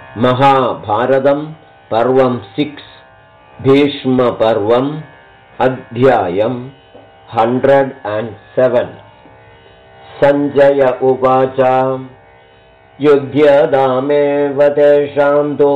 महाभारतं पर्वं 6 भीष्मपर्वम् अध्यायं 107 सञ्जय उवाच युध्यदामेव तेषां तु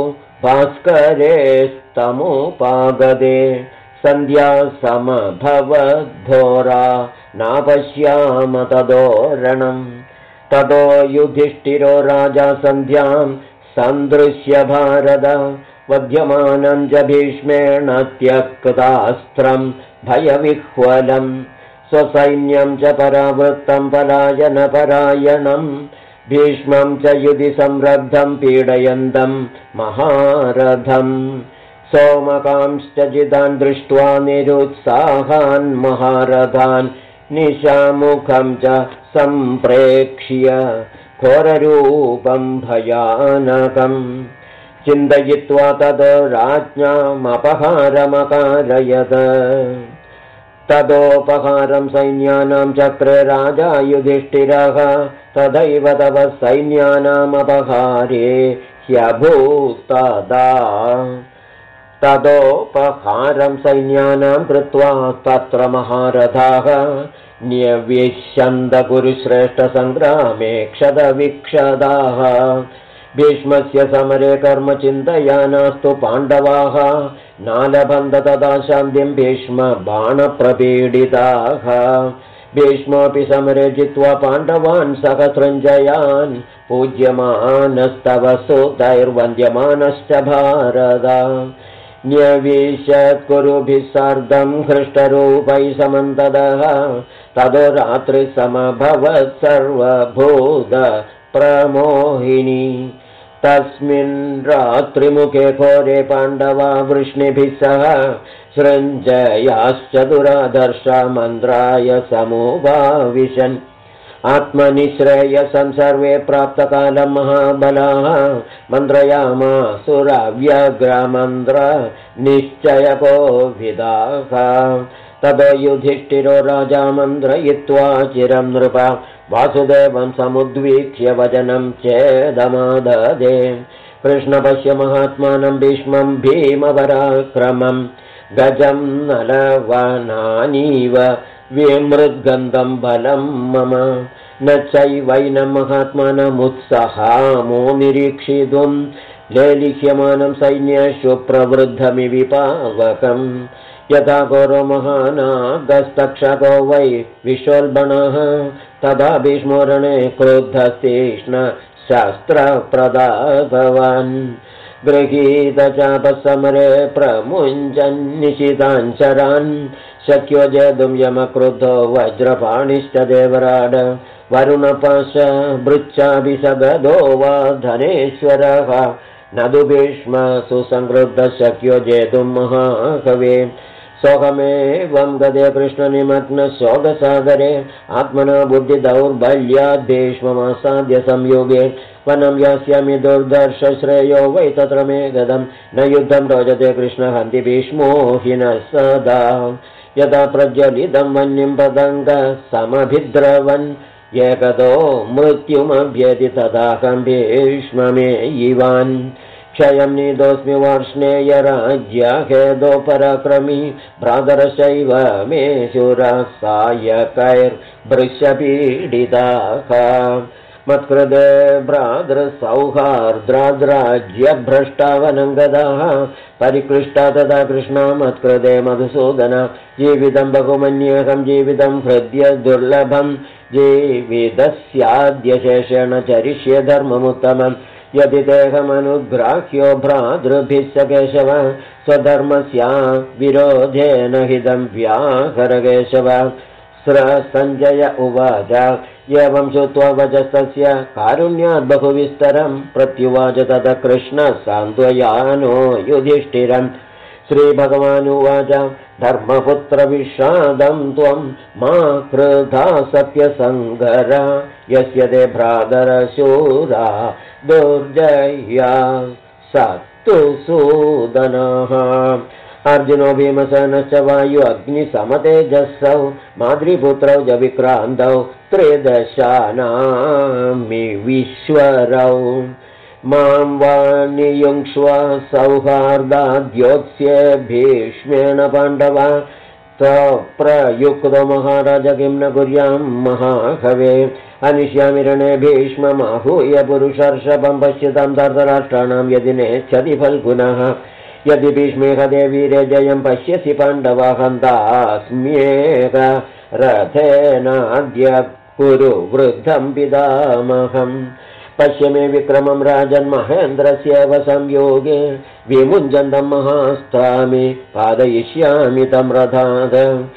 भास्करेस्तमुपागदे सन्ध्या समभवद्धोरा नापश्याम तदोरणम् ततो युधिष्ठिरो राजा सन्ध्यां सन्दृश्य भारत वध्यमानं च भीष्मेण त्यक्तास्त्रं भयविह्वलं स्वसैन्यं च परावृत्तं पलायनपरायणं भीष्मं च युधि संरब्धं पीडयन्तं महारथम् सोमकांश्च जितान् दृष्ट्वा निरुत्साहान् महारथान् निशामुखं च सम्प्रेक्ष्य घोररूपं भयानकं चिन्तयित्वा ततो राज्ञामपहारमकारयत् तदोपहारं सैन्यानां चक्रे राजा युधिष्ठिरः तदैव तव सैन्यानामपहारे ह्यभूत्तदा तदोपहारं सैन्यानां कृत्वा तत्र महारथाः न्यवेश्यन्तकुरुश्रेष्ठसङ्ग्रामे क्षतविक्षदाः भीष्मस्य समरे कर्म चिन्तयानास्तु पाण्डवाः नालभन्त तदा शान्तिं भीष्मबाणप्रपीडिताः भीष्मोऽपि समरे जित्वा पाण्डवान् सहस्रञ्जयान् पूज्यमानस्तव सुतैर्वन्द्यमानश्च भारत न्यवीशत्कुरुभिः सार्धं हृष्टरूपैः समन्ततः ततो रात्रिसमभवत् सर्वभूत प्रमोहिनी तस्मिन् रात्रिमुखे घोरे पाण्डवा वृष्णिभिः सह सृञ्जयाश्च दुराधर्षा मन्द्राय समुपाविशन् आत्मनिःश्रेयसं सर्वे प्राप्तकालं महाबलाः मन्त्रयामासुराव्यग्रमन्त्र निश्चयकोविदाः ततो युधिष्ठिरो राजा मन्त्रयित्वा चिरं नृप वासुदेवं समुद्वीक्ष्य वचनं चेदमाददे कृष्णपश्य महात्मानं भीष्मं भीमपराक्रमं गजं नलवनानीव विमृद्गन्धं बलं मम न चैवैनं महात्मानमुत्सहामो निरीक्षितुं लेलिह्यमानं सैन्येषु प्रवृद्धमिविपावकम् यथा घोरो महानागस्तक्षको वै विश्वल्बणः तथा भीष्मोरणे क्रुद्धस्तीक्ष्ण शस्त्रप्रदाभवान् गृहीतचापसमरे प्रमुञ्चन्निशिताञ्चरान् शक्यो जेतुं यमक्रुद्धो वज्रपाणिश्च देवराड वरुणपाश भृच्छाभिषगदो वा धनेश्वरः न तु भीष्म सुसंक्रुद्धः शक्यो जेतुं महाकवे सोऽहमेवं गदे कृष्णनिमग्न शोकसागरे आत्मना बुद्धिदौर्बल्याद् भीष्ममासाद्य संयोगे वनं यास्यामि दुर्धर्ष श्रेयो वै तत्र मे गदं न युद्धं रोचते कृष्ण हन्ति भीष्मो हि न सदा यदा प्रज्वलितं वह्निं पतङ्ग समभिद्रवन् एकतो मृत्युमभ्यति तदाहं भीष्ममेयिवान् क्षयं नीतोऽस्मि वार्ष्णेय राज्यखेदो पराक्रमी भ्रातरशैव मे शूराः सायकैर्भृशपीडिताः मत्कृते भ्रातृसौहार्द्राज्यभ्रष्टावनङ्गदाः परिकृष्टा तथा कृष्णा मत्कृते मधुसूदन जीवितं बहुमन्येकं जीवितं हृद्य दुर्लभं जीवितस्याद्यशेषेण चरिष्ये धर्ममुत्तमम् यदि देहमनुग्राह्यो भ्रातृभिः स केशव स्वधर्मस्या विरोधेन हितं व्याकरकेशव सञ्जय उवाच एवं श्रुत्वा वचस्तस्य कारुण्यात् बहुविस्तरं प्रत्युवाच ततः कृष्णः सान्त्वयानो युधिष्ठिरम् श्रीभगवानुवाच धर्मपुत्रविषादं त्वं मा कृधा सत्यसङ्गर यस्य ते भ्रातरशूरा दुर्जया सत्तु सूदनः अर्जुनो भीमसेनश्च वायु अग्निसमतेजसौ माद्रीपुत्रौ च विक्रान्तौ त्रिदशानामि विश्वरौ मां वा नियुङ्क्ष्व सौहार्दाद्योत्स्ये भीष्मेण पाण्डव प्रयुक्तो महाराज किं न कुर्यां महाकवे अनिष्यामि रणे भीष्ममाहूय पुरुषर्षभं पश्यतां धर्तराष्ट्राणां यदि नेच्छति फल्गुनः यदि भीष्मेह देवीरे जयं पश्यसि पाण्डवा हन्तास्म्येक रथेनाद्य कुरु वृद्धं पितामहम् पश्य मे विक्रमं राजन्महेन्द्रस्य संयोगे विमुञ्जन्तं महास्तामि पादयिष्यामि तं रथाद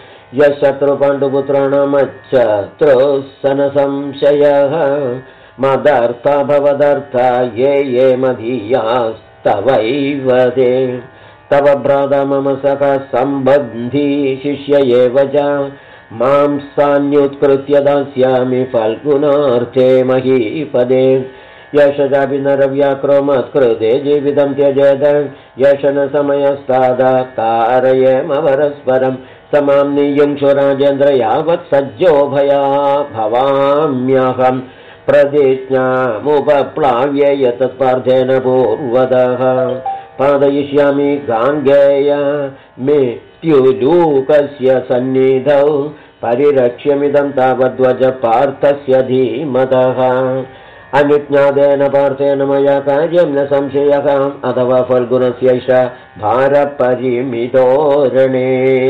यशत्रुपाण्डुपुत्राणामच्छत्रुस्सनसंशयः मदर्था भवदर्था ये मदीयास्तवैव ते तव भ्राता मम सखा सम्बन्धी शिष्य एव च मां सान्युत्कृत्य दास्यामि फल्गुनार्थे महीपदे यशजापि नरव्याक्रोमत्कृते जीवितं त्यजेत यशन समयस्तादा तारयेम परस्परं समां नियुङ्क्षु राजेन्द्र यावत् सज्जो भया भवाम्यहं प्रतिज्ञामुपप्लाव्य यतत्पार्थेन पूर्वतः पादयिष्यामि गाङ्गेय मृत्युलूकस्य सन्निधौ परिरक्ष्यमिदं तावद्वज पार्थस्य धीमतः अनुज्ञातेन पार्थेन मया कार्यं न संशयः अथवा फल्गुनस्यैष भारपरिमितोरणे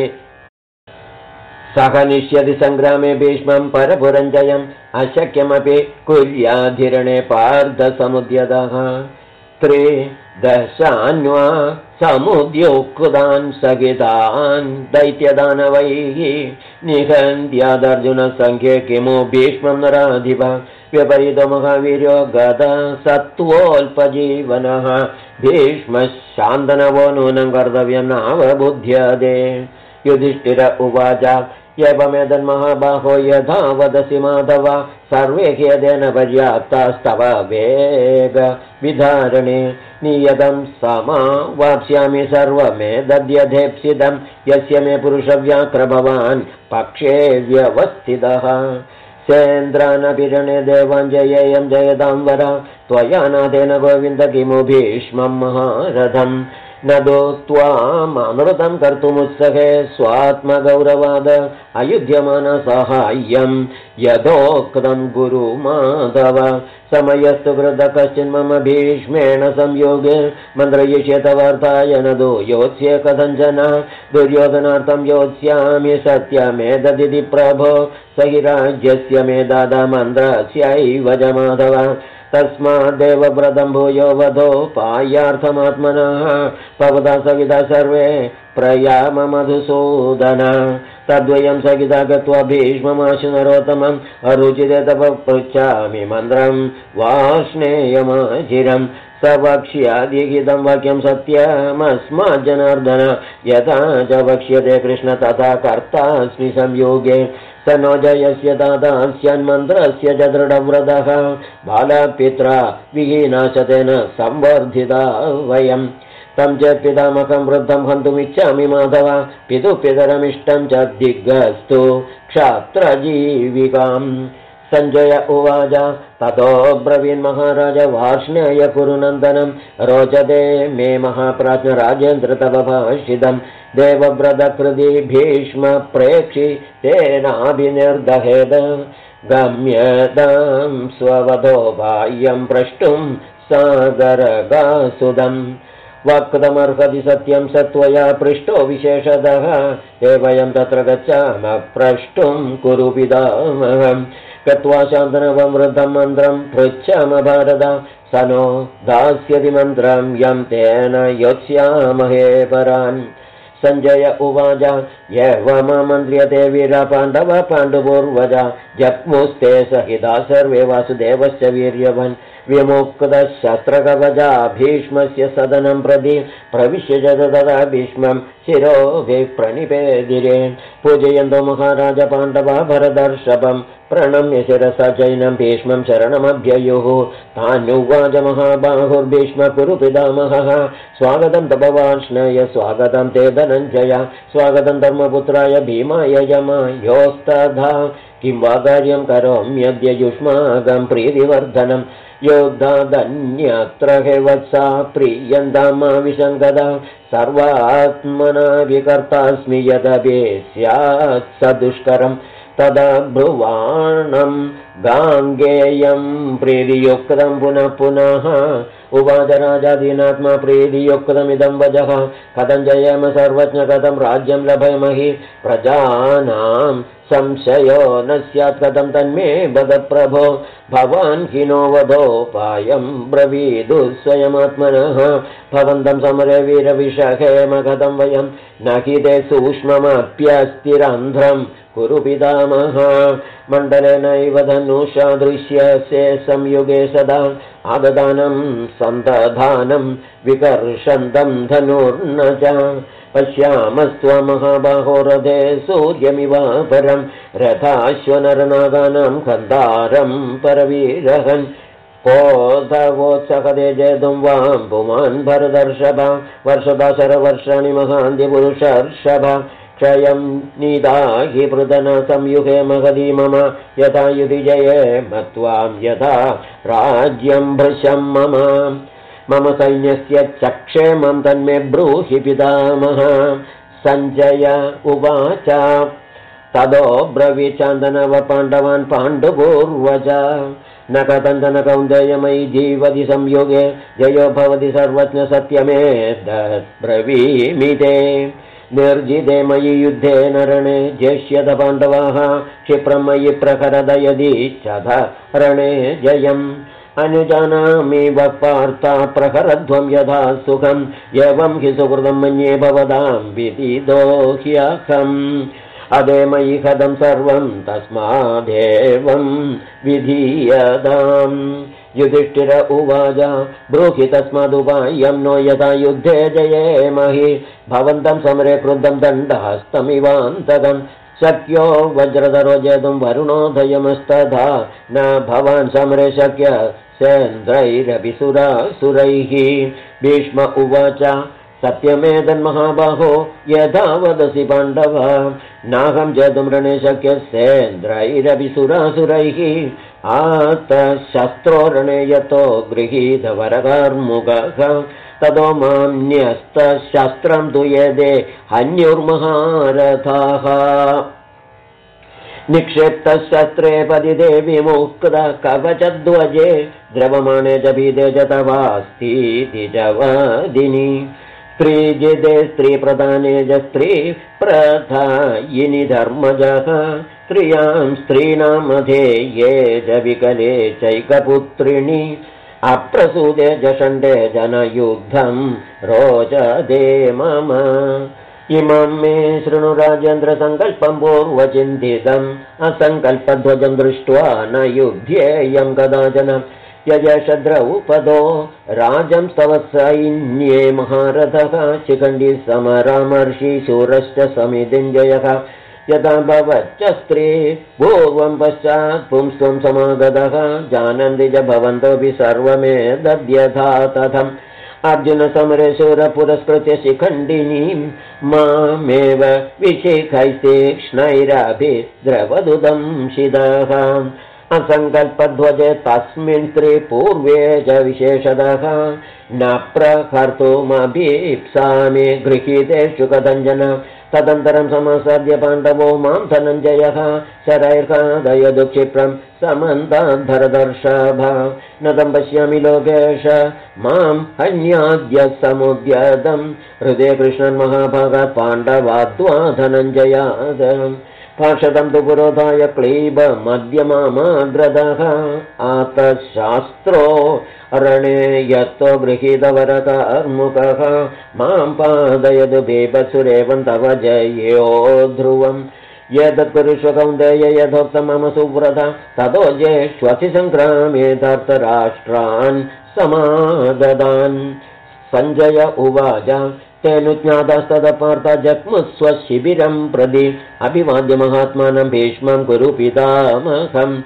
सह निष्यति सङ्ग्रामे भीष्मं परपुरञ्जयम् अशक्यमपि कुर्याधिरणे पार्थसमुद्यतः त्रिदशान्वा समुद्योक्तान् सगितान् दैत्यदानवैः निहन्त्यादर्जुनसङ्ख्ये किमु भीष्मं नराधिप व्यपरीतो महावीर्यो गदा सत्त्वोऽल्पजीवनः भीष्मः शान्तनवो नूनं कर्तव्यं नावबुध्यते युधिष्ठिर उवाच एवमेतन्महाबाहो यथा वदसि माधव सर्वे ह्यदेन पर्याप्तास्तव वेग विधारणे नियतं समावाप्स्यामि सर्वमेतद्यथेप्सितं यस्य मे पुरुषव्याघ्र भवान् पक्षे व्यवस्थितः सेन्द्रानभिरणे देवान् जयेयं जयतां वर त्वया नाथेन गोविन्द किमु भीष्मं महारथम् न दो त्वामनृतं कर्तुमुत्सहे स्वात्मगौरवाद अयुध्यमान साहाय्यं यथोक्तं गुरु माधव समयस्तु कृत कश्चिन्मम भीष्मेण संयोगे मन्त्रयिष्यत वार्ताय न दो योत्स्ये कथञ्चन दुर्योधनार्थं योत्स्यामि सत्यमेतदिति प्रभो स हि राज्यस्य मे दादा मन्त्रस्यैव च माधव तस्माद्देव व्रतं भूयो वधो पायार्थमात्मनः भवता सविता सर्वे प्रयाम मधुसूदन तद्वयं सगिता गत्वा भीष्ममाशु नरोत्तमम् अरुचिते तव पृच्छामि मन्त्रं वाष्णेयमाचिरं स वक्ष्यादिहितं वाक्यं सत्यमस्माज्जनार्दन यथा च वक्ष्यते कृष्ण तथा कर्तास्मि संयोगे स नो जयस्य दादास्यन्मन्त्रस्य च दृढव्रतः बालपित्रा विहीना च तेन संवर्धिता वयं तं च पितामहं वृद्धं हन्तुमिच्छामि माधव पितुपितरमिष्टं च दिग्गस्तु क्षात्रजीविकाम् सञ्जय उवाच ततो ब्रवीन्महाराज वार्ष्णेय कुरुनन्दनं रोचते मे महाप्राज्ञ राजेन्द्र तव भाषितं देवव्रतकृति भीष्म प्रेक्षि तेनाभिनिर्दहेद गम्यतां स्ववधो बाह्यं प्रष्टुं सागरगासुदम् वक्तमर्हति सत्यं स त्वया पृष्टो विशेषतः ते वयं तत्र गच्छामः प्रष्टुं कुरु पितामहम् गत्वा शान्तनवं वृद्धं मन्त्रं पृच्छामः भारत स नो दास्यति मन्त्रं यं तेन योत्स्यामहे परान् सञ्जय उवाच एवममन्त्र्यते वीरा पाण्डव पाण्डुपूर्वजा जग्मुस्ते सहिता सर्वे वासुदेवश्च वीर्यवन् विमुक्तशस्त्रकवचा भीष्मस्य सदनं प्रति प्रविश्य च तदा भीष्मं शिरोभिः प्रणिपेदिरे पूजयन्तो महाराज पाण्डवा भरतर्षभं प्रणम्य शिरसा चैनं भीष्मं शरणमभ्ययुः तान्युवाच महाबाहुर्भीष्म कुरु पितामहः स्वागतं तपवार्ष्णय स्वागतं ते धनञ्जय स्वागतं धर्मपुत्राय भीमाय यमायोस्तथा किं वा कार्यं करोम्यद्य युष्माकं प्रीतिवर्धनं योद्धादन्यत्र हे वत्सा प्रीयन्तां मा विसङ्गदा सर्वात्मना विकर्तास्मि यदपि स्यात् स दुष्करम् तदा ब्रुवाणं गाङ्गेयं प्रीतियुक्तं पुनः पुनः उवाच राजाधीनात्मा प्रीतियुक्तमिदं वचः कथं जयेम सर्वज्ञ कथं राज्यं लभेमहि प्रजानां संशयो न स्यात् कथं तन्मे वद प्रभो भवान् हीनो वधोपायं ब्रवीदु स्वयमात्मनः भवन्तं समरे वीरविषहेम कथं वयं न हि ते सूक्ष्ममप्यस्तिरन्ध्रं कुरु पितामह मण्डलेनैव धनुषा दृश्यसे संयुगे सदा आददानं सन्तधानं विकर्षन्तं धनुर्न च पश्यामस्त्वमहाबाहो रथे सूर्यमिव परं रथाश्वनरनागानां कन्दारं परवीरहन् कोधवोत्सहदे जेतुं वां पुमान् भरदर्षभ वर्षदा शरवर्षाणि महान्तिपुरुषर्षभ क्षयं निदाहि पृदन संयुगे महदी मम यथा युधि जये मत्वां यथा राज्यं भृशं मम सैन्यस्य चक्षेमं तन्मे ब्रूहि पितामह सञ्जय उवाच तदो ब्रवीचान्दनव पाण्डवान् पाण्डुपूर्वज न कथञ्चन कौन्तेयमयि जीवति संयोगे जयो भवति सर्वज्ञ सत्यमेतद्ब्रवीमि ते निर्जिते मयि युद्धे नरणे जेष्यत पाण्डवाः क्षिप्रं मयि प्रखरद यदीच्छथ रणे जयम् अनुजानामि वक्पार्था प्रखरध्वं यथा सुखम् एवं हि सुकृतं मन्ये भवतां विदितो ह्यहम् अदे मयि कथं सर्वं तस्मादेवं विधीयताम् युधिष्ठिर उवाच ब्रूहि तस्मादुपायं नो यथा युद्धे जयेमहि भवन्तं समरे क्रुद्धं दण्डहस्तमिवान्तकम् शक्यो वज्रधरो जेतुं वरुणोदयमस्तथा न भवान् समरे शक्य सेन्द्रैरपि सुरासुरैः भीष्म उवाच सत्यमेतन्महाबाहो यथा वदसि पाण्डव नाहं जेतुं रणे शक्य सेन्द्रैरपि सुरासुरैः आतशस्त्रो रणे यतो गृहीतवरकार्मुकः ततो मां न्यस्तशस्त्रं तु यदे हन्युर्महारथाः निक्षिप्तशस्त्रे पतिते विमुक्त कवचध्वजे द्रवमाणे च भीते च तवास्तीति च वादिनि स्त्रीजिते स्त्रीप्रधाने च स्त्रीप्रधायिनि धर्मजः स्त्रियां स्त्रीणां मध्ये ये च विकले चैकपुत्रिणि अप्रसूते जषण्डे जनयुद्धं रोचते मम इमं मे शृणु राजेन्द्रसङ्कल्पं पूर्वचिन्तितम् असङ्कल्पध्वजं दृष्ट्वा न युध्येयं कदाचन यजश द्रौपदो राजं तव सैन्ये महारथः शिखण्डी समरामर्षि शूरश्च समितिञ्जयः यदा भवच्च स्त्री पूर्वं पश्चात् पुंस्त्वं समागतः जानन्ति च भवन्तोऽपि सर्वमेतद्यथा तथम् अर्जुन समरे शूर पुरस्कृत्य शिखण्डिनीं मामेव विशिखैस्तीक्ष्णैरभिद्रवदुदं शिदः असङ्कल्पध्वजे तस्मिन् स्त्री पूर्वे च विशेषतः न प्रहर्तुमभीप्सामि गृहीतेषु कथञ्चन तदन्तरं समासाद्य पाण्डवो मां धनञ्जयः शरैर्खादयदु क्षिप्रं समन्ताद्धरदर्शभ न तं पश्यामि लोकेश मां हन्याद्य समुद्यतं हृदे कृष्णन् महाभागात् पाण्डवाद्वा धनञ्जयाद पार्षदं तु पुरोधाय क्लीब मध्यमामाग्रदः आतशास्त्रो रणे यत्तो गृहीतवरकार्मुकः मां पादयतु भीभत्सुरेवं तव जयो ध्रुवम् एतत्कुरुष्व कौन्तेय यथोक्तं मम सुव्रत ततो जेष्वसि सङ्ग्रामे धर्तराष्ट्रान् समाददान् सञ्जय उवाच तेनुज्ञातस्तदपार्थ जग्मुस्वशिबिरं प्रति अभिवाद्य महात्मानं भीष्मं कुरु पितामहम्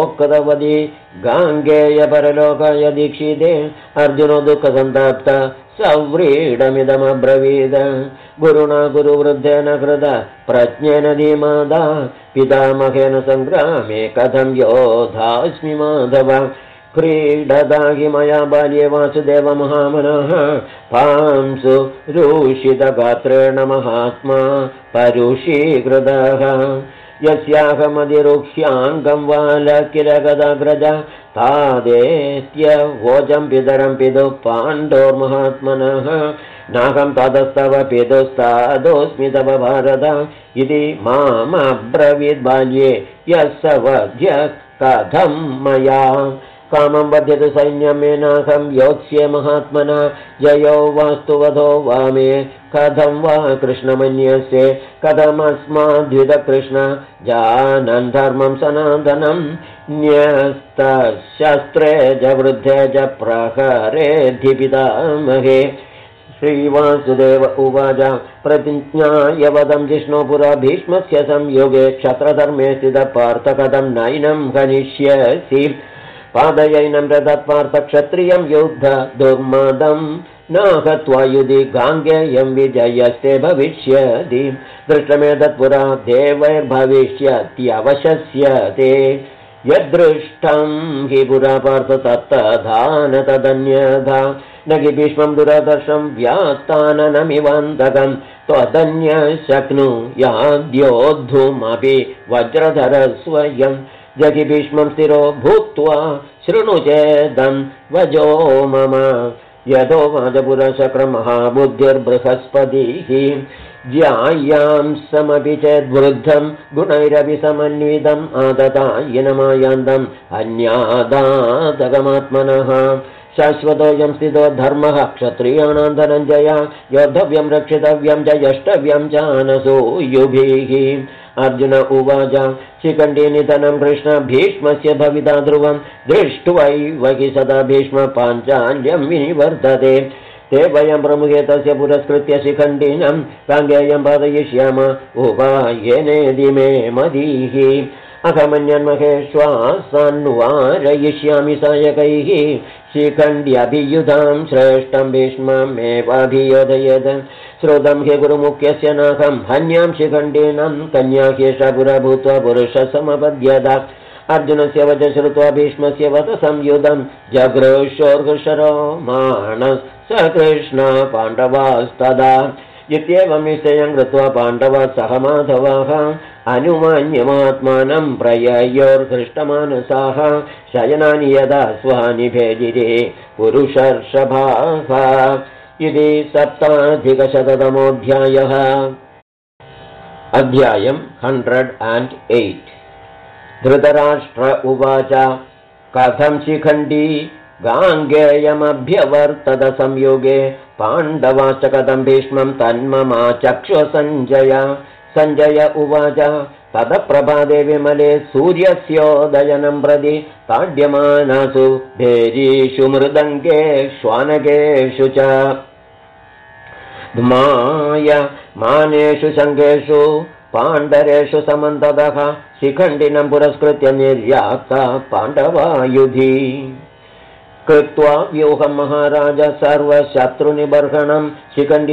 ततोक्तवती गाङ्गेय परलोकाय दीक्षिते अर्जुनो दुःखसन्ताप्त सव्रीडमिदमब्रवीद गुरुणा गुरुवृद्धेन कृत प्रज्ञेन धीमदा पितामहेन सङ्ग्रामे कथं योधास्मि माधव क्रीडदा हि मया बाल्ये वासुदेवमहामनः पांसु रूषितगात्रेण महात्मा परुषीकृतः यस्याहमधिरुह्याङ्गं वालकिलगदाग्रज तादेत्य वोजं पितरं पितुः पाण्डोर्महात्मनः नाहं ततस्तव पितुस्तादोऽस्मि तव भारत इति मामब्रवीद्बाल्ये यः स वध्य कथं मया कामं बध्यतु सैन्यं मे नाहं योत्स्ये महात्मना जयो वास्तुवधो वा मे कथं वा कृष्णमन्यस्ये कथमस्माद्विदकृष्ण जानन् धर्मं सनातनं न्यस्तशस्त्रे च वृद्धे च प्रहरेद्धि पितामहे श्रीवासुदेव उवाच प्रतिज्ञायवदं जिष्णुपुरा भीष्मस्य संयोगे क्षत्रधर्मे स्थितः पार्थ कथं नैनं हनिष्यसि पादयैनं रथत्पार्थक्षत्रियं युद्ध दुर्मदं नाहत्वा युधि गाङ्गेयं विजयस्ते भविष्यति दृष्टमेतत्पुरा देवैर्भविष्यत्यवशस्यते यदृष्टं हि पुरा पार्थ तत्तथा न तदन्यथा न हि भीष्मं दुरादर्शं व्यात्ताननमिवान्तकं त्वदन्य शक्नुयाद्योद्धुमपि वज्रधरस्वयं जगि भीष्मं स्थिरो भूत्वा शृणु चेदं वजो मम यतो वाजपुरशक्रमहाबुद्धिर्बृहस्पतिः ज्यायां समपि चेद्वृद्धं गुणैरपि समन्वितम् आदतायिनमायान्तम् अन्यादातकमात्मनः शाश्वतोऽयं स्थितो धर्मः क्षत्रियाणां धनञ्जय योद्धव्यं रक्षितव्यं च यष्टव्यं च अनसूयुभिः अर्जुन उवाच शिखण्डीनिधनं कृष्ण भीष्मस्य भविता ध्रुवं दृष्ट्वैव हि सदा भीष्म पाञ्चाल्यं विनिवर्तते ते वयं प्रमुखे तस्य पुरस्कृत्य शिखण्डीनं गाङ्गेयं पादयिष्याम उपायनेदि मे मदीः अहमन्यन्महेश्वासान्वारयिष्यामि सायकैः शिखण्ड्यभियुधां श्रेष्ठं भीष्ममेवाभियोधयेत् श्रुतं हि गुरुमुख्यस्य नाहं हन्यां शिखण्डीनं कन्याह्येषा पुरा भूत्वा पुरुषः समपद्यत अर्जुनस्य वच श्रुत्वा भीष्मस्य वच संयुधं जगृशोर्घुशरोमाणः स कृष्ण पाण्डवास्तदा इत्येवं निश्चयं कृत्वा पाण्डवाः सह माधवाः अनुमान्यमात्मानं प्रययोर्धृष्टमानसाः शयनानि यदा स्वानि भेजिरे पुरुषर्षभाः इति 7अधिकशततमोऽध्यायः अध्यायं 108 धृतराष्ट्र उवाच कथं शिखण्डी गाङ्गेयमभ्यवर्तत संयोगे पाण्डवाश्च कथं भीष्मं तन्ममाचक्ष्व सञ्जय उवाच ततः प्रभाते विमले सूर्यस्योदयनं प्रति ताड्यमानासु भेरीषु मृदङ्गेष्वानकेषु च मानेषु शङ्खेषु पाण्डरेषु समन्ततः शिखण्डिनं पुरस्कृत्य निर्याता पाण्डवायुधि कृत्वा व्यूहं महाराज सर्वशत्रुनिबर्हणं शिखण्डी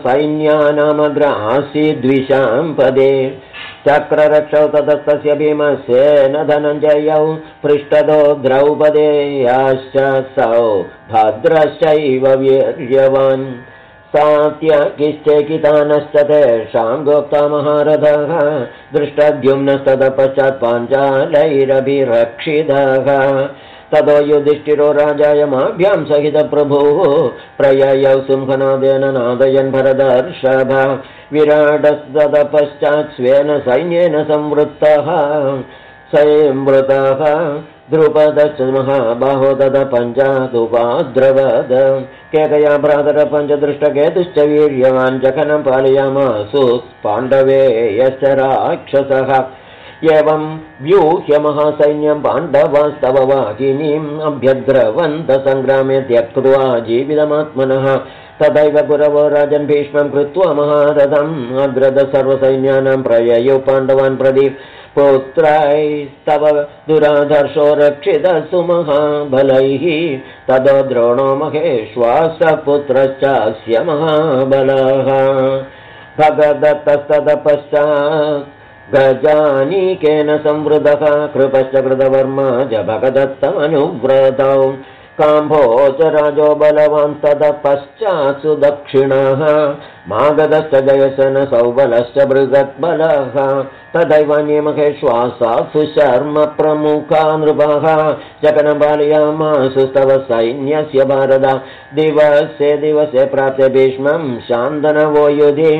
सर्वसैन्यानामग्रासीद्विषां पदे चक्ररक्षौ ततस्तस्य भीमसेन धनञ्जयौ पृष्ठतो द्रौपदेयाश्च सौ भद्रश्चैव वीर्यवान् सात्यकिश्चेकितानश्च तेषां गोप्ता महारथः दृष्टद्युम्नस्ततः पश्चात् पाञ्चालैरभिरक्षितः ततो युधिष्ठिरो राजायमाभ्यां सहितप्रभुः प्रययौ सिंहनादेन नादयन् भरतर्षभ विराटस्ततः पश्चात् स्वेन सैन्येन संवृत्तः संवृतः द्रुपदश्च महाबाहो ततः पञ्चादुपाद्रवद केकया भ्रातर पञ्चदृष्टकेतुश्च वीर्यवान् जखनं पालयामासु पाण्डवे यश्च राक्षसः एवं व्यूह्य महासैन्यं पाण्डवास्तव वाहिनीम् अभ्यद्रवन्तः सङ्ग्रामे त्यक्त्वा जीवितमात्मनः तथैव गुरवो राजन् भीष्मं कृत्वा महारथम् अग्रद सर्वसैन्यानां प्रययौ पाण्डवान् प्रति पुत्रैस्तव दुराधर्षो रक्षितस्तु महाबलैः ततो द्रोणो महेश्वासपुत्रश्चास्य महाबलः भगदत्तस्ततपश्चात् गजानीकेन संवृतः कृपश्च कृतवर्मा च भगदत्तमनुव्रतौ काम्भोजराजो बलवान् ततः पश्चात्सु दक्षिणः मागधश्च जयसन सौबलश्च बृहद्बलः तदैवान्यमहेश्वासात्सु शर्म प्रमुखा नृपः जगन्पालयामासु तव सैन्यस्य भारत दिवसे दिवसे प्राप्ते भीष्मं शान्तनवो युधि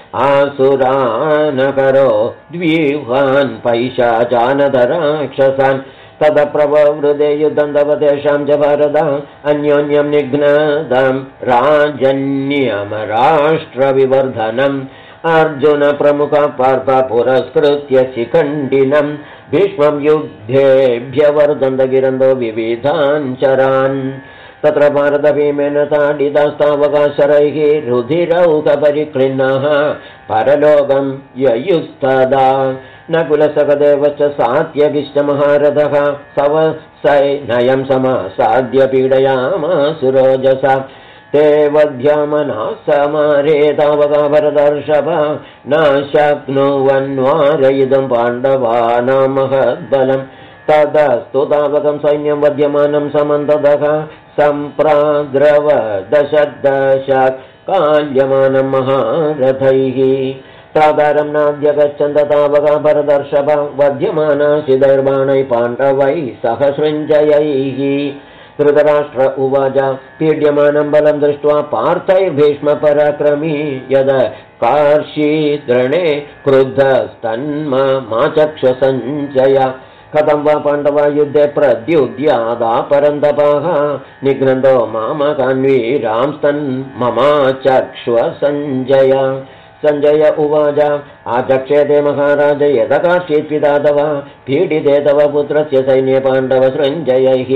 आसुरानकरो द्व्यूहान् पैशाचानधराक्षसान् तद प्रववृदे युद्धं तव तेषां च भारत अन्योन्यं निघ्नदं राजन्यमराष्ट्रविवर्धनम् अर्जुन प्रमुख पार्थ पुरस्कृत्य शिखण्डिनं भीष्मं युद्धेभ्यवर्धन्त गिरन्तो विविधान् चरान् तत्र भारतभीमेन ताडितास्तावकाशरैः रुधिरौकपरिक्लिन्नः परलोकं ययुस्तदा नकुलसखदेवश्च सात्यकिश्च महारथः सवसैनयं समासाद्य पीडयामासुरोजसा ते वध्यामना समारेतावका भरतर्षभ न शक्नुवन्वारयितुं पाण्डवानां महद्बलम् तदस्तु तावकं सैन्यं वध्यमानं समन्ततः सम्प्राद्रवदशदशात् काल्यमानं महारथैः तादारं नाद्य गच्छन्त तावका भरतर्षभ वध्यमानाशिदैर्बाणैः पाण्डवैः सह सृञ्जयैः धृतराष्ट्र उवाच पीड्यमानं बलं दृष्ट्वा पार्थैर्भीष्मपराक्रमी यद कार्षीद्रणे क्रुद्धस्तन्ममाचक्षसञ्जय कथं वा पाण्डवा युद्धे प्रद्युद्यादापरन्तपाः निघ्नन्तो मामकान्वीरांस्तन्ममाचक्ष्वसञ्जय सञ्जय उवाच आचक्षेते महाराज यदकार्षीत् पिता तव पीडिते तव पुत्रस्य सैन्ये पाण्डव सृञ्जयैः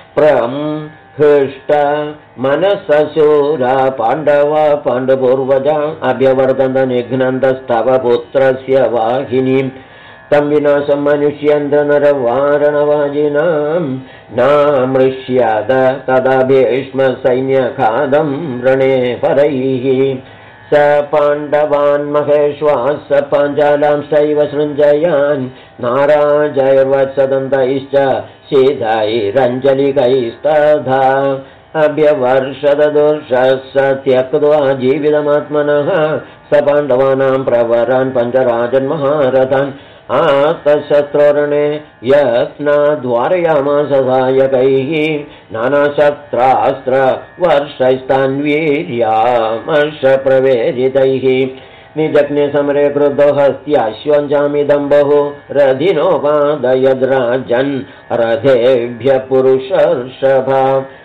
हृष्ट मनसशूरा पाण्डवा पाण्डुपूर्वजा अभ्यवर्तन्त निघ्नन्तस्तव पुत्रस्य वाहिनीं तं विनाशं मनुष्येन्द्रनरवारणवाजिनां नामृष्यद तदा भीष्मसैन्यखादं रणे परैः स पाण्डवान् महेश्वास पाञ्चालांश्चैव सृञ्जयान् नाराजैर्वत्सदन्तैश्च शीतैरञ्जलिकैस्तथा अभ्यवर्षदुर्षः त्यक्त्वा जीवितमात्मनः स पाण्डवानां प्रवरान् पञ्चराजन्महारथान् आस्तशत्रोरणे यत्नाद्वारयामास सहायकैः नानाशस्त्रास्त्रवर्षैस्तान्वीर्यामर्षप्रवेरितैः निजग्ने समरे क्रुद्धो हस्त्याश्वञ्जामिदं बहु रथिनोपादयद्राजन् रथेभ्य पुरुषर्षभा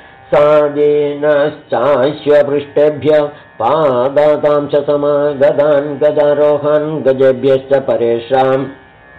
सादीनश्चाश्वपृष्ठेभ्य पादातां च समागतान् गजारोहान् गजेभ्यश्च परेषाम्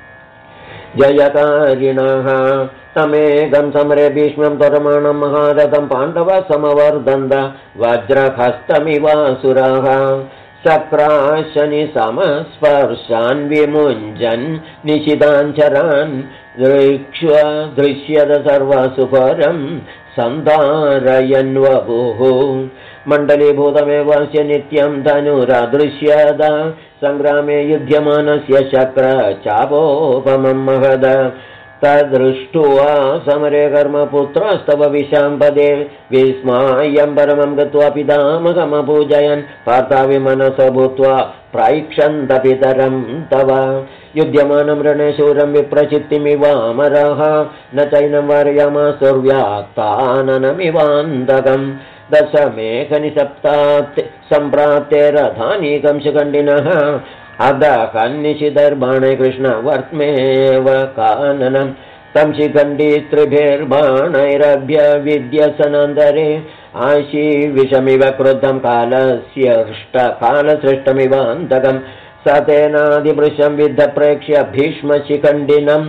जयकारिणः तमेकं समरे भीष्मं परमाणं महारथं पाण्डवः समवर्धन्त वज्रहस्तमिवासुराः शक्राशनि समस्पर्शान् विमुञ्जन् निशिताञ्चरान् दृश्यत सर्वसुपरं सन्धारयन्वपुः मण्डलीभूतमेवास्य नित्यं धनुरादृश्यत सङ्ग्रामे युध्यमानस्य शक्र चापोपमं महद तदृष्ट्वा समरे कर्मपुत्रस्तव विशाम्पदे विस्मायं परमं गत्वा पितामहमपूजयन् पार्थाविमनसो भूत्वा प्रायक्षन्त पितरं तव युध्यमानं रणे शूरं विप्रचित्तिमिवामरः न चैनं वारयामासुर्व्याक्ताननमिवान्तकम् दशमेघनिसप्तात् सम्प्राप्ते रथानीकं शिखण्डिनः अदहन्निशितैर्बाणे कृष्णवर्त्मेव काननं तं शिखण्डी त्रिभिर्बाणैरभ्य विद्यसनन्तरे आशीविषमिव क्रुद्धं कालसृष्टमिवान्तकं स तेनादिभृशं विद्धप्रेक्ष्य भीष्मशिखण्डिनं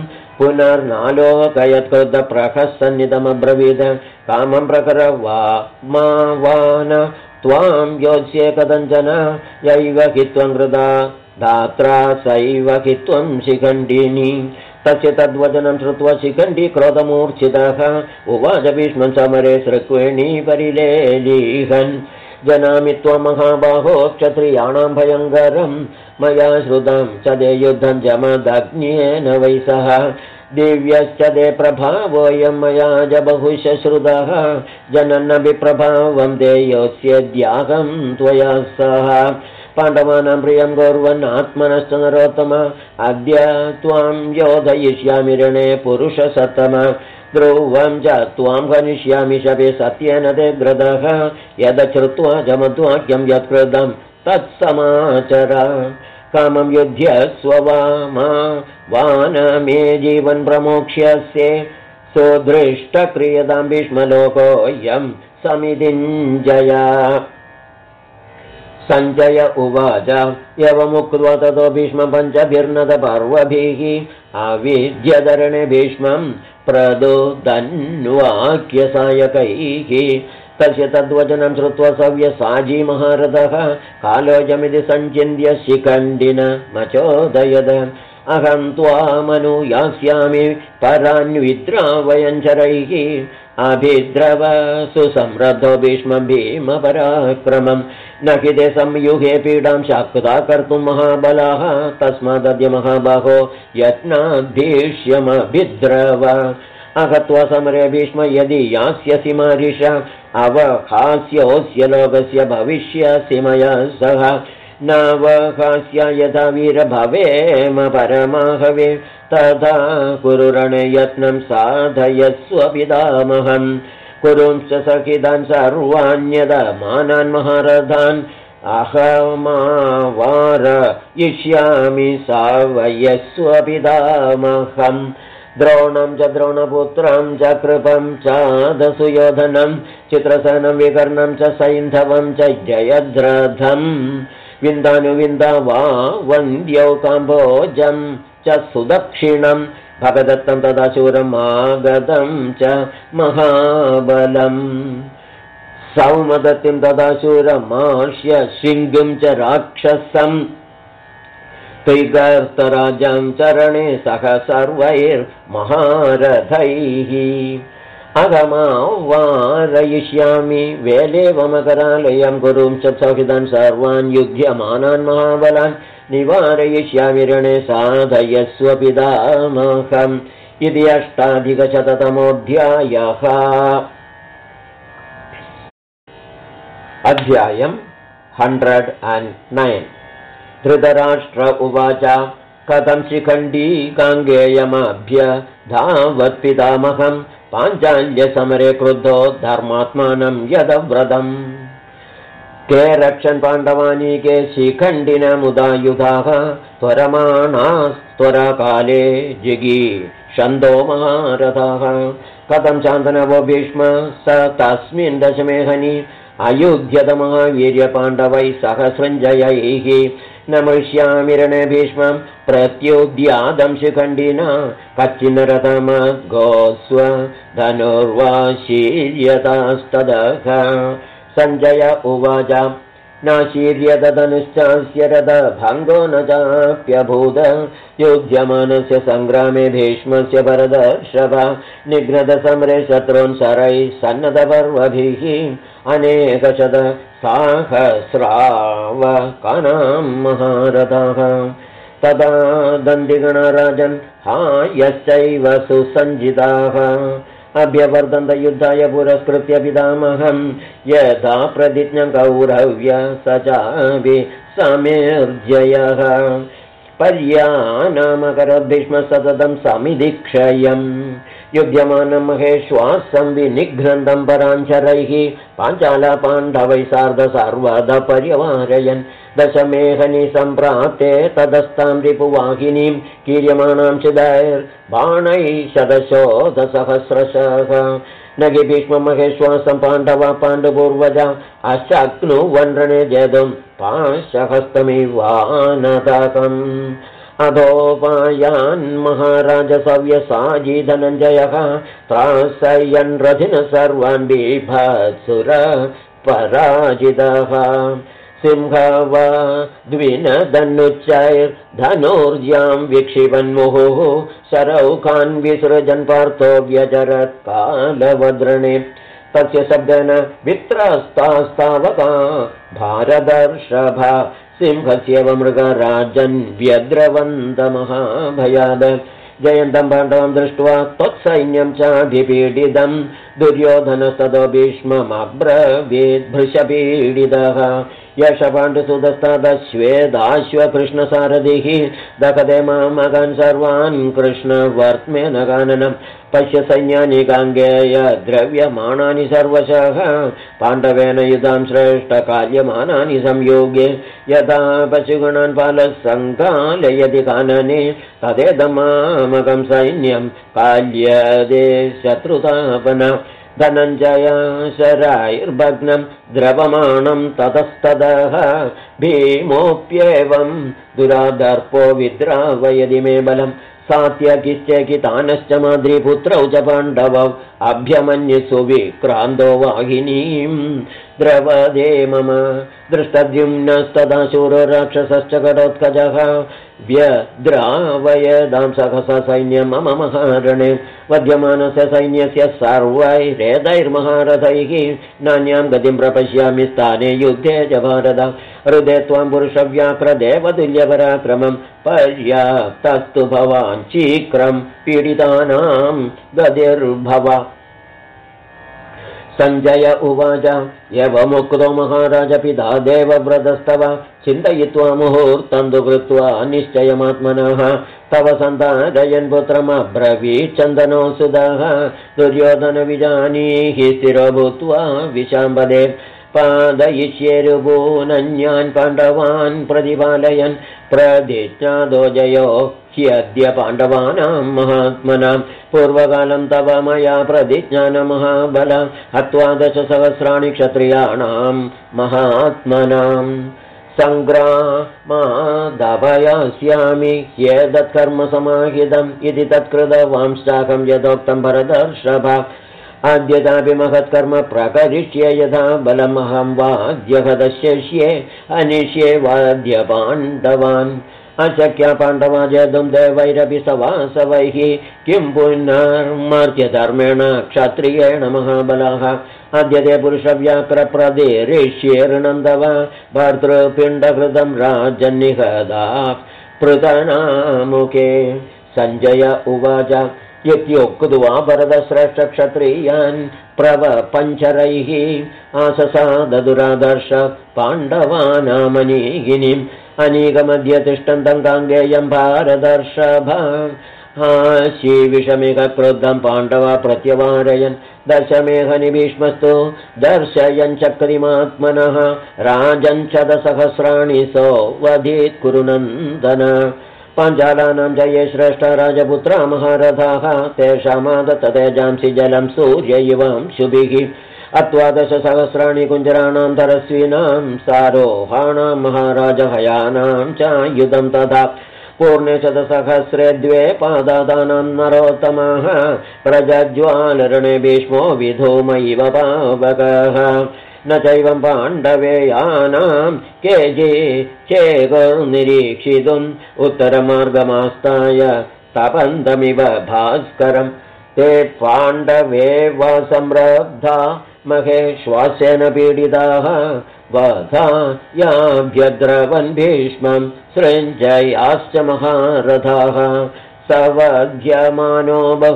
पुनर्नालोकयत्कृतप्रहसन्निधमब्रवीद कामं प्रकरवा मा वान त्वां योत्स्ये कथञ्चन यैव हि त्वं कृता धात्रा सैव हि त्वं शिखण्डिनी तस्य तद्वचनं श्रुत्वा शिखण्डी क्रोधमूर्च्छितः उवाच भीष्मं समरे सृक्वेणी परिलेलीहन् जनामि त्वं महाबाहो क्षत्रियाणां भयङ्करं मया श्रुतं च ते युद्धं जमदग्न्येन वै सह दिव्यश्च ते प्रभावोऽयं मया च बहुश श्रुतः जनन्नपि प्रभावं देयोऽस्यद्यागं त्वया सह पाण्डवानां प्रियं कुर्वन् आत्मनश्च नरोत्तम अद्य त्वां योधयिष्यामि रणे पुरुषसत्तम ध्रुवं च त्वां हनिष्यामि शपे सत्येन ते ग्रदः यदश्रुत्वा जमद्वाक्यं यत्कृतं तत्समाचर कामं युध्यस्व वा न मे जीवन् प्रमोक्ष्यसे सोदृष्टक्रियतां भीष्मलोकोऽयं समितिञ्जय सञ्जय उवाच एवमुक्त्वा ततो भीष्मं पञ्चभिर्नदपर्वभिः आविद्यधरणे भीष्मं प्रदुदन्वाक्यसायकैः तस्य तद्वचनं श्रुत्वा सव्यसाजी महारथः कालोजमिति सञ्चिन्त्य शिखण्डिनमचोदयद अहं त्वामनुयास्यामि परान्विद्रावयञ्चरैः अभिद्रव सुसंरद्धो भीष्मं भीमपराक्रमं न हि ते संयुगे पीडां शाक्ता कर्तुं महाबलाः तस्मादद्य महाबाहो यत्नाद्भीष्यमभिद्रव अहत्वा समरे भीष्म यदि यास्यसि मारिष अवहास्योऽस्य लोकस्य भविष्यसि मया सह नावहास्य यथा वीरभवेम परमाहवे तथा कुरुरणे यत्नं साधयस्व पितामहं कुरुंश्च सखितान् सर्वाण्यदमानान् महारथान् अहमावारयिष्यामि सावयस्व पितामहम् द्रोणं च द्रोणपुत्रं च कृपं चादसुयोधनं चित्रसेनं विकर्णं च सैन्धवं च जयद्रथं विन्दानुविन्दा वा वन्द्यौ काम्भोजं च सुदक्षिणं भगदत्तं तदा शूरम् आगतं च महाबलम् सौमदत्तिं तदा शूरमार्ष्य शृङ्गं च राक्षसम् त्रिगर्तराजं चरणे सह सर्वैर्महारथैः अहमावारयिष्यामि वेलेवमकरालयं गुरुं च सौहितान् सर्वान् युध्यमानान् महाबलान् निवारयिष्यामि रणे साधयस्व पितामहम् इति 8अधिकशततमोऽध्यायः। अध्यायं 109। धृतराष्ट्र उवाच कथं शिखण्डी काङ्गेयमभ्य धावत्पितामहं पाञ्चाल्यसमरे क्रुद्धो धर्मात्मानं यदव्रतम् के रक्षन् पाण्डवानीके शिखण्डिनमुदायुधाः त्वरमाणास्त्वरकाले जिगीषन्दो महारथाः कथं शान्तनवो भीष्म स तस्मिन् दशमेहनि अयुध्यतमहावीर्यपाण्डवैः सह सञ्जयैः न मृष्यामि रणे भीष्मं प्रत्युद्यादं शिखण्डिना कच्चिन्नरतमगोस्व धनुर्वा शीर्यतास्तदः सञ्जय उवाच नाशीर्यत धनुश्चास्य रथभङ्गो न चाप्यभूत युध्यमानस्य सङ्ग्रामे भीष्मस्य परदर्शभ निघ्नतसमरे शत्रून् शरैः सन्नतपर्वभिः अनेकशत सहस्रावकानां महारथाः तदा दन्दिगणराजन् हायश्चैव सुसञ्जिताः अभ्यवर्तन्त युद्धाय पुरस्कृत्य पितामहं यथा प्रतिज्ञं कौरव्य स चापि समेर्जयः पर्यानामकरद्भीष्म सततं समिधिक्षयम् युध्यमानं महेश्वासं विनिघ्नन्दं पराञ्चरैः पाञ्चाला पाण्डवैः सार्ध सर्वदा पर्यवारयन् दशमेहनि सम्प्राप्ते तदस्तां रिपुवाहिनीं कीर्यमाणां चिदैर्बाणैः शतशोधसहस्रशः न हि भीष्ममहेश्वासं पाण्डवा पाण्डुपूर्वजा अशक्नुवन् जेतुं पाशहस्तमिवानताकम् अधोपायान् महाराज सव्यसाजी धनञ्जयः त्रासयन् रथिन सर्वान् बिभत्सुर पराजितः सिंहव द्विनदन्नुच्चैर्धनुर्जां विक्षिपन्मुहुः शरौखान् विसृजन् पार्थो व्यचरत् कालवद्रणे तस्य शब्देन वित्रस्तास्तावका भारदर्षभ सिंहस्यव मृगराजन् व्यद्रवन्तमहाभयाद जयन्तं पाण्डवं दृष्ट्वा त्वत्सैन्यं चाभिपीडितं दुर्योधनस्ततो भीष्ममब्रवीद्भृशपीडितः यश पाण्डुसुतस्तदश्वेदाश्वकृष्णसारथिः दखते मामगान् सर्वान् कृष्णवर्त्मेन काननं पश्य सैन्यानि गाङ्गेय द्रव्यमाणानि सर्वशः पाण्डवेन युधां श्रेष्ठकार्यमानानि संयोगे यथा पशुगणान् बालः सङ्कालयति कानने तदेदमामकं सैन्यं काल्यदे शत्रुतापन धनञ्जय शरैर्भग्नं द्रवमाणं ततस्ततः भीमोऽप्येवं दुरादर्पो विद्रावयदि मे बलम् सात्यकिश्चकितानश्च माद्रीपुत्रौ च पाण्डवौ अभ्यमन्युषु विक्रान्तो वाहिनीं द्रवदे मम दृष्टद्युम्नस्तदा शूरो राक्षसश्च घटोत्कचः व्यद्रावयदां सहसा सैन्यं मम महारणे वध्यमानस्य सैन्यस्य सर्वैरेदैर्महारथैः नान्यां गतिं प्रपश्यामि स्थाने युद्धे च भारत हृदे त्वां पुरुषव्याघ्रदेवतुल्यपराक्रमं पर्याप्तस्तु भवान् शीघ्रं पीडितानां गतिर्भव सञ्जय उवाच एवमुक्तो महाराज पिता देवव्रतस्तव चिन्तयित्वा मुहूर्तं तु कृत्वा निश्चयमात्मनः तव सन्तारयन् पुत्रमब्रवीत् चन्दनोऽसुतः दुर्योधनविजानीहि स्थिरो भूत्वा विशाम्बदे पादयिष्ये ऋभूनन्यान् पाण्डवान् प्रतिपालयन् प्रतिज्ञातो जयो ह्यद्य पाण्डवानां महात्मनां पूर्वकालं तव मया प्रतिज्ञानमहाबल हत्वा 10,000 क्षत्रियाणां महात्मनां सङ्ग्रामादभयास्यामि ह्येतत्कर्म समाहितम् इति तत्कृतवांश्चाकं यथोक्तं भरतर्षभ आद्यतापि महत्कर्म प्रकरिष्ये यथा बलमहं वाद्यहदश्यष्ये अनिष्ये वाद्यपाण्डवान् अशक्या पाण्डवा जेतुं देवैरपि सवासवैः किं पुनर्मर्त्यधर्मेण क्षत्रियेण महाबलाः अद्यते पुरुषव्याघ्रप्रदेरिष्ये ऋणन्दव भर्तृपिण्डकृतं राजन्निहदा पृतनामुखे सञ्जय उवाच इत्युक्त्वा भरतश्रेष्ठक्षत्रियान् प्रवपञ्चरैः आससाददुरादर्श पाण्डवानामनीगिनीम् अनीकमध्य तिष्ठन्तं गाङ्गेयं भारतर्षभ हाशीविषमिकक्रुद्धं पाण्डवा प्रत्यवारयन् दशमेहनि भीष्मस्तु दर्शयन् चक्रिमात्मनः राजन् 100,000 सोऽवधीत् कुरुनन्दन पाञ्चालानां जये श्रेष्ठ राजपुत्रा महारथाः तेषामादत्त तेजांसि जलं सूर्य इवांशुभिः अत्वा 10,000 कुञ्जराणां धरस्विनां सारोहाणां महाराजहयानां चायुधं तथा पूर्णे 100,000 द्वे पादादानां नरोत्तमः प्रजज्वालरणे भीष्मो विधूमैव पावकः न चैवं पाण्डवेयानां केजे चेगुर्निरीक्षितुम् उत्तरमार्गमास्ताय तपन्तमिव भास्करम् ते पाण्डवे वा संरब्धा महेश्वासेन पीडिताः वधायाभ्यद्रवन् भीष्मं सृञ्जयाश्च महारथाः सवध्यमानो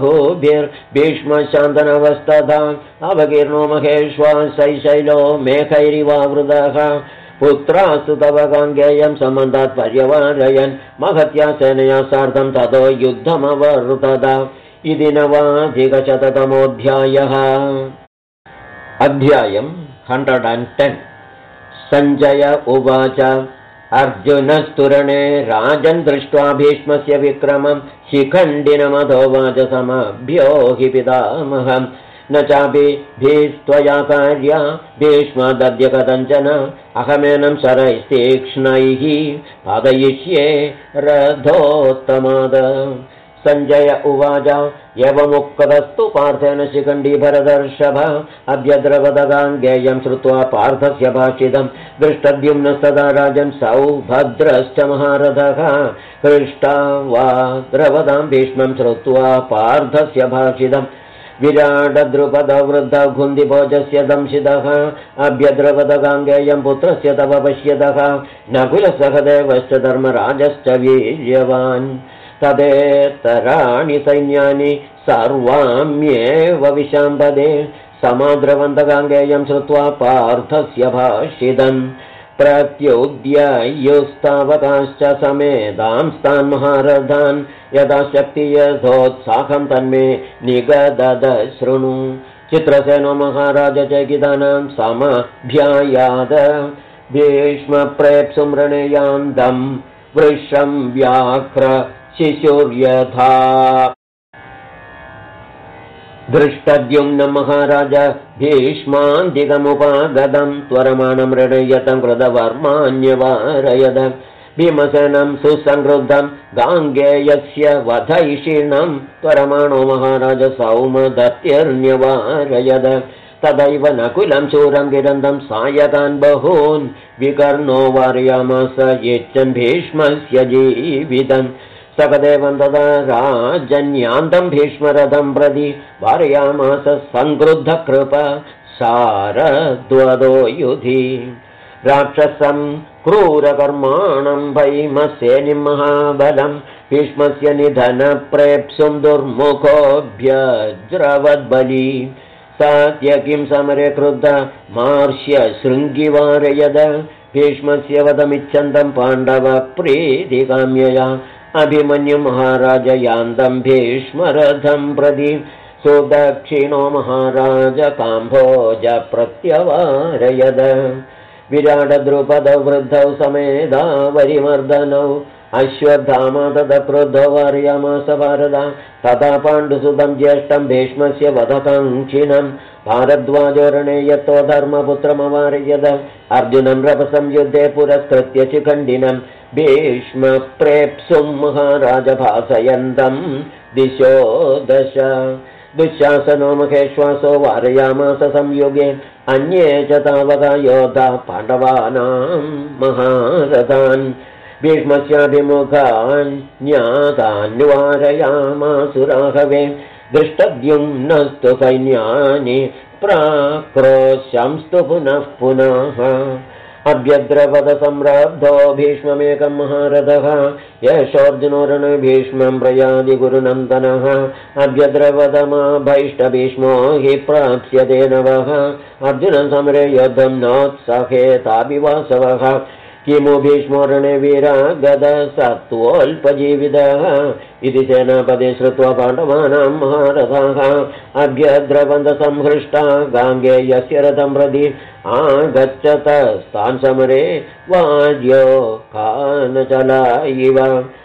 बहुभिर्भीष्मशान्तनवस्तथा अवकीर्णो महेश्वासैशैलो मेघैरिवावृतः पुत्रास्तु तव गाङ्गेयं समन्तात् पर्यवारयन् महत्या सेनया सार्धं ततो युद्धमवर्तत इति नवाधिकशततमोऽध्यायः। अध्यायं 110। सञ्जय उवाच अर्जुनस्तुरणे राजन् दृष्ट्वा भीष्मस्य विक्रमं शिखण्डिनमधोवाच समभ्यो हि पितामहं न चापि भीस्त्वया कार्या भीष्मदद्य कथञ्चन अहमेनं शरैस्तीक्ष्णैः पादयिष्ये रथोत्तमाद सञ्जय उवाच एवमुक्तस्तु पार्थेन शिखण्डीभरदर्शभ अभ्यद्रवदगाङ्गेयं श्रुत्वा पार्थस्य भाषितं दृष्टद्युम्नस्तदा राजन् सौभद्रश्च महारथः हृष्टा वा द्रवदां भीष्मं श्रुत्वा पार्थस्य भाषितम् विराडद्रुपदवृद्धौ गुन्दिभोजस्य दंशितः अभ्यद्रवदगाङ्गेयं पुत्रस्य तव पश्यतः नकुलसहदेवश्च धर्मराजश्च वीर्यवान् तदेतराणि सैन्यानि सर्वाम्येव विशाम्पदे समाद्रवन्तगाङ्गेयं श्रुत्वा पार्थस्य भाषितम् प्रत्युद्ययुस्तावकाश्च समेधांस्तान् महारथान् यदा शक्ति यथोत्साहं तन्मे निगदद शृणु चित्रसेनो महाराज चकितानां समभ्यायाद भीष्मप्रेप्सुं रणयान्दं वृषं व्याघ्र शिशुर्यथा दृष्टद्युम्न महाराज भीष्मान्तिकमुपागतं त्वरमाणं रणयतं कृतवर्मान्यवारयद भीमसेनं सुसंक्रुद्धं गाङ्गेयस्य वधैषिणं त्वरमाणो महाराज सौमदत्तिर्न्यवारयद तदैव नकुलं शूरं गिरन्दं सायकान् बहून् विकर्णो वारयामास यच्छन् भीष्मस्य जीवितम् सकदेवं तदा राजन्यान्तं भीष्मरथं प्रति वारयामास संक्रुद्धकृप सारद्वदो युधि राक्षसं क्रूरकर्माणं भीमसेनिं महाबलं भीष्मस्य निधनप्रेप्सुं दुर्मुखोऽभ्यज्रवद्बली सात्यकिं समरे क्रुद्ध मार्ष्य शृङ्गिवारयद भीष्मस्य वधमिच्छन्तं पाण्डवप्रीतिकाम्यया अभिमन्यु महाराज यान्तं भीष्मरथं प्रति सुदक्षिणो महाराज काम्भोज प्रत्यवारयद विराटद्रुपदौ वृद्धौ समेधा वरिमर्दनौ अश्वत्थामा तदक्रुद्धो वारयामास भारदा तथा पाण्डुसुतं ज्येष्ठं भीष्मस्य वधकाङ्क्षिणं भारद्वाजोरणे यतो धर्मपुत्रमवारयद अर्जुनं रभसं युद्धे पुरस्कृत्य शिखण्डिनं भीष्मप्रेप्सुं महाराज भासयन्तं दिशो दश दुःशासनो महेश्वासो वारयामास संयुगे अन्ये च तावता योधा पाण्डवानां महारथान् भीष्मस्याभिमुखान् ज्ञातान्वारयामासुराहवे दृष्टद्युम्नस्तु सैन्यानि प्राक्रोशंस्तु पुनः पुनः अभ्यद्रवदसंरब्धो भीष्ममेकं महारथः यशोऽर्जुनो रण भीष्मं प्रयादि गुरुनन्दनः अभ्यद्रवदमाभैष्टभीष्मो हि प्राप्स्यते नवः अर्जुनं समरे योद्धं नोत्सहेताभिवासवः किमु भीष्मो रणे वीरागद सत्त्वोऽल्पजीवितः इति सेनापदे श्रुत्वा पाण्डवानां महारथाः अभ्यद्रवन्तसंहृष्टा गाङ्गेयस्य रथं प्रति आगच्छतस्तान् समरे वाज्यो कानचला इव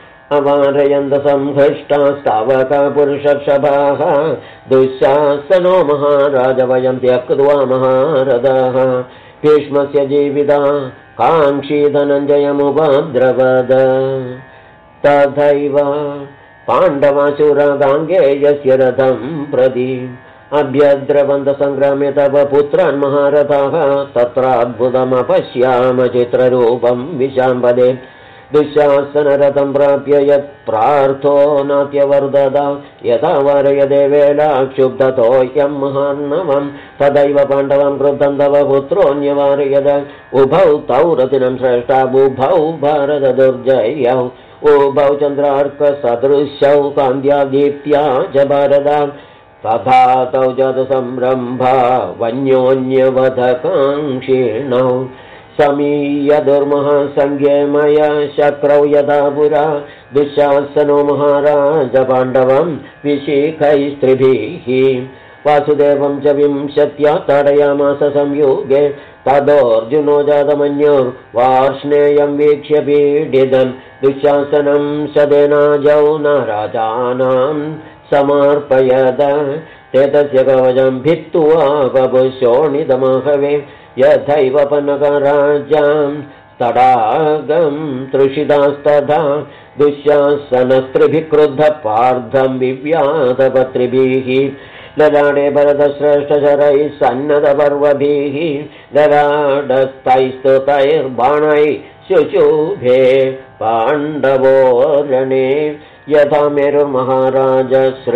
अवारयन्तसंहृष्टास्तावका पुरुषर्षभाः दुःशासनो महाराज वयं त्यक्त्वा महारथाः भीष्मस्य जीविता काङ्क्षी धनञ्जयमुपद्रवद तथैव पाण्डवाशूरा गाङ्गेयस्य रथं प्रति अभ्यद्रवन्तसङ्ग्रामे तव पुत्रान् महारथाः तत्राद्भुतमपश्याम चित्ररूपं विशाम्पदे दुःशासनरथं प्राप्य यत् प्रार्थो नात्यवर्धदा यथा वारयदेवेला क्षुब्धतोऽयं महार्णवं तदैव पाण्डवं क्रुद्धं तव पुत्रोऽन्यवारयद उभौ तौ रथिनं श्रेष्ठा बुभौ भारतदुर्जयौ उभौ चन्द्रार्कसदृशौ कान्त्या दीप्त्या च भारदा तथा तौ जातसंरम्भा वन्योन्यवधकाङ्क्षिणौ समीय दुर्महासंज्ञे मया शक्रौ यथा पुरा दुःशासनो महाराज पाण्डवं विशिखैस्त्रिभिः वासुदेवं च विंशत्या ताडयामास संयुगे तदोऽर्जुनो जातमन्युर्वार्ष्णेयं वीक्ष्य पीडितं दुःशासनं सदेनाजौ नाराजानां समर्पयद ते तस्य कवचं भित्त्वा बभुशोणितमाहवे यथैव पनकराजां तडागं तृषिदास्तथा दुःशासनस्त्रिभिः क्रुद्धः पार्थं विव्याधपत्रिभिः ललाडे भरतश्रेष्ठशरैः सन्नतपर्वभिः ललाडस्तैस्तुतैर्बाणैः शुशुभे पाण्डवोरणे यथा मेरुर्महाराज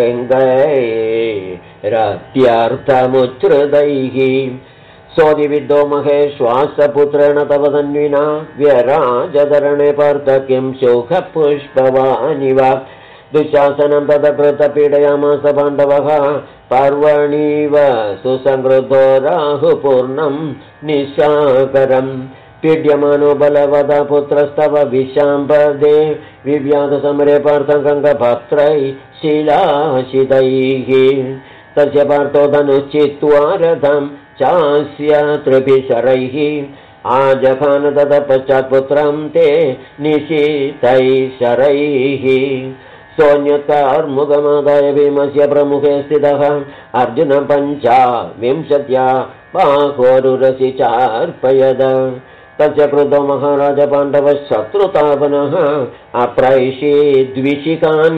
शृङ्गैरत्यर्थमुच्छ्रुतैः सोदिविद्धो महेश्वासपुत्रेण तव तन्विना व्यराजधरणे पार्थ किं शोकपुष्पवानिव दुःशासनं तदकृतपीडयामास पाण्डवः पर्वणीव सुसंक्रुद्धो राहुपूर्णं निशाकरम् पीड्यमानो बलवदा पुत्रस्तव विशाम्पदे विव्याधसमरे पार्थं गङ्गपात्रैः शिलाशितैः तस्य पार्थो धनुश्चित्वा रथं चास्य त्रिभिशरैः आजखान ततः पश्चात्पुत्रं ते निशितैः शरैः सोऽन्यत्कार्मुकमादाय भीमस्य प्रमुखे स्थितः अर्जुनं 25 बाहोरुरसि चार्पयद तस्य क्रुद्धो महाराज पाण्डवः शत्रुतापनः अप्रैषीद्विशिकान्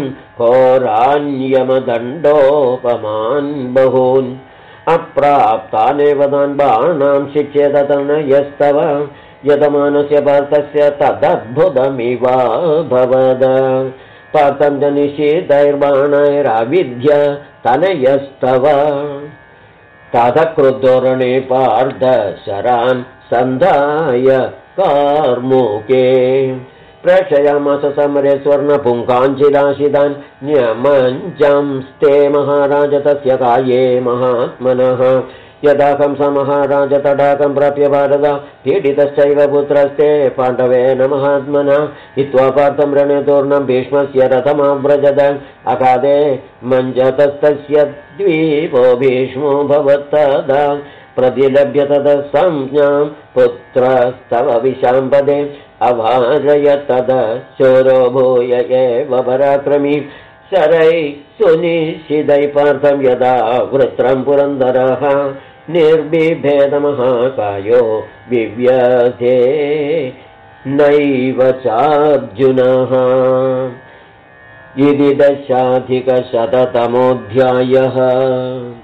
होरान्यमदण्डोपमान् बहून् अप्राप्तानेव तान् बाणां शिक्षेत तनयस्तव यतमानस्य पार्थस्य तदद्भुतमिवाभवद पार्थं च निशीतैर्बाणैराविध्य तनयस्तव ततः क्रुद्धोरणे पार्थ शरान् सन्धाय कार्मुके प्रेषयामास समरे स्वर्णपुङ्काञ्चिलाशितान् न्यमञ्चंस्ते महाराज तस्य काये महात्मनः यदाहं स महाराज तडाकं प्राप्य भारत पीडितश्चैव पुत्रस्ते पाण्डवेन महात्मना हित्वा पार्थं रणेतूर्णं भीष्मस्य रथमाव्रजत अगाधे मञ्जतस्तस्य द्वीपो भीष्मो भवत्तदा प्रतिलभ्य ततः संज्ञां पुत्रस्तव विशाम्पदे अवारय तदा शूरो भूय एव पराक्रमी शरैः सुनिशितैः पार्थं यदा वृत्रं पुरन्दरः निर्बिभेदमहाकायो विव्यधे नैव चार्जुनः। इति 10अधिकशततमोऽध्यायः।